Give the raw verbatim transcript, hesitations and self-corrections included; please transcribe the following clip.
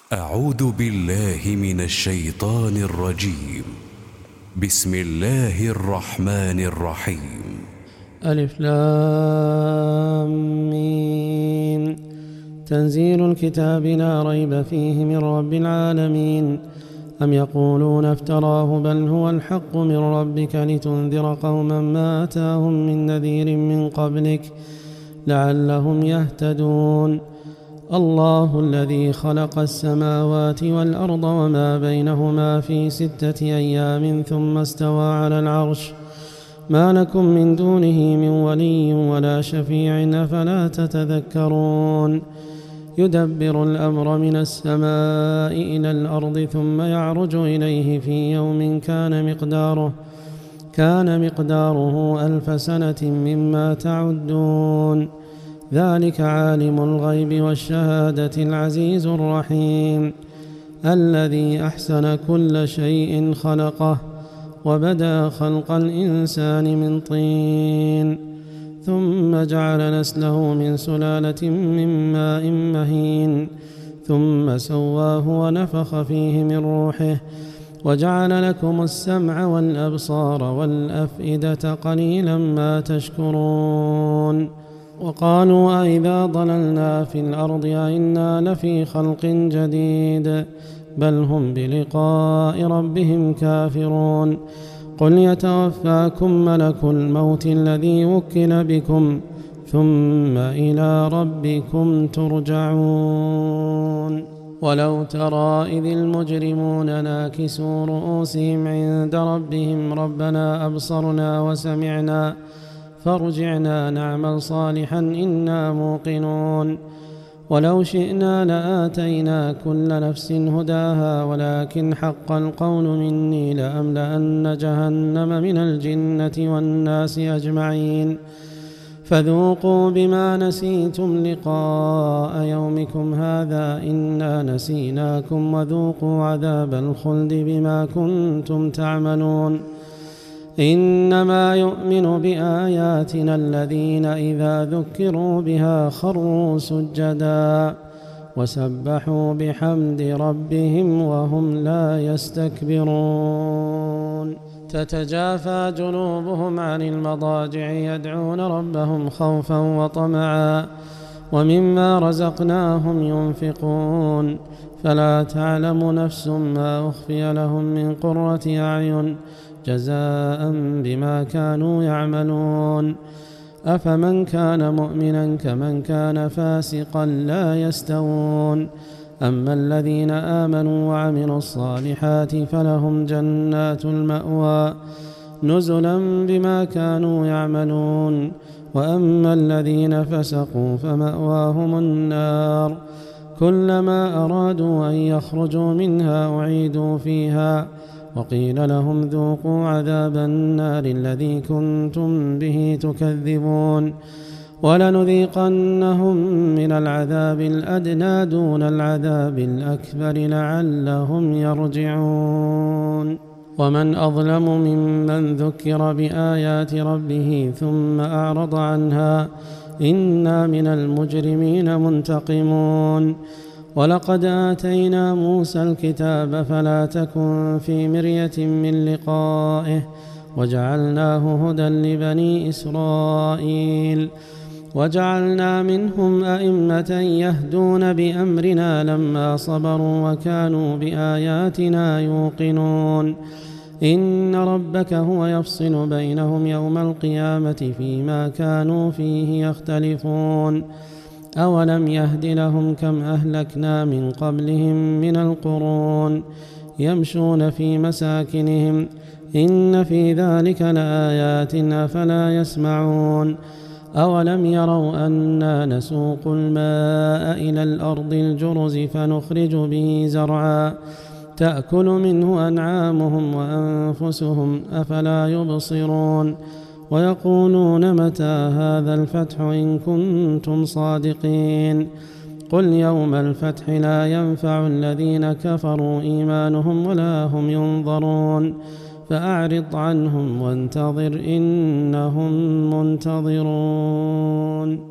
أعوذ بالله من الشيطان الرجيم. بسم الله الرحمن الرحيم. ألف لام ميم. تنزيل الكتاب لا ريب فيه من رب العالمين. أم يقولون افتراه بل هو الحق من ربك لتنذر قوما ما آتاهم من نذير من قبلك لعلهم يهتدون. الله الذي خلق السماوات والأرض وما بينهما في ستة أيام ثم استوى على العرش ما لكم من دونه من ولي ولا شفيع أفلا تتذكرون. يدبر الأمر من السماء إلى الأرض ثم يعرج إليه في يوم كان مقداره كان مقداره ألف سنة مما تعدون. ذلك عالم الغيب والشهادة العزيز الرحيم الذي أحسن كل شيء خلقه وبدأ خلق الإنسان من طين ثم جعل نسله من سلالة من ماء مهين ثم سواه ونفخ فيه من روحه وجعل لكم السمع والأبصار والأفئدة قليلا ما تشكرون. وقالوا أئذا ضللنا في الأرض أئنا لفي خلق جديد بل هم بلقاء ربهم كافرون. قل يتوفاكم ملك الموت الذي وكل بكم ثم إلى ربكم ترجعون. ولو ترى إذ المجرمون ناكسوا رؤوسهم عند ربهم ربنا أبصرنا وسمعنا فارجعنا نعمل صالحا إنا موقنون. ولو شئنا لآتينا كل نفس هداها ولكن حق القول مني لأملأن جهنم من الجنة والناس أجمعين فذوقوا بما نسيتم لقاء يومكم هذا إنا نسيناكم وذوقوا عذاب الخلد بما كنتم تعملون. إنما يؤمن بآياتنا الذين إذا ذكروا بها خروا سجدا وسبحوا بحمد ربهم وهم لا يستكبرون. تتجافى جنوبهم عن المضاجع يدعون ربهم خوفا وطمعا ومما رزقناهم ينفقون فلا تعلم نفس ما أخفي لهم من قرة أعين جزاء بما كانوا يعملون. أفمن كان مؤمنا كمن كان فاسقا لا يستوون. أما الذين آمنوا وعملوا الصالحات فلهم جنات المأوى نزلا بما كانوا يعملون. وأما الذين فسقوا فمأواهم النار كلما أرادوا أن يخرجوا منها أعيدوا فيها وقيل لهم ذوقوا عذاب النار الذي كنتم به تكذبون. ولنذيقنهم من العذاب الأدنى دون العذاب الأكبر لعلهم يرجعون. ومن أظلم ممن ذكر بآيات ربه ثم أعرض عنها إنا من المجرمين منتقمون. ولقد آتينا موسى الكتاب فلا تكن في مرية من لقائه وجعلناه هدى لبني إسرائيل وجعلنا منهم أئمة يهدون بأمرنا لما صبروا وكانوا بآياتنا يوقنون. إن ربك هو يفصل بينهم يوم القيامة فيما كانوا فيه يختلفون. أولم يهد لهم كم أهلكنا من قبلهم من القرون يمشون في مساكنهم إن في ذلك لآيات أفلا يسمعون. أولم يروا أنا نسوق الماء إلى الأرض الجرز فنخرج به زرعا تأكل منه أنعامهم وأنفسهم أفلا يبصرون. ويقولون متى هذا الفتح إن كنتم صادقين. قل يوم الفتح لا ينفع الذين كفروا إيمانهم ولا هم ينظرون فأعرض عنهم وانتظر إنهم منتظرون.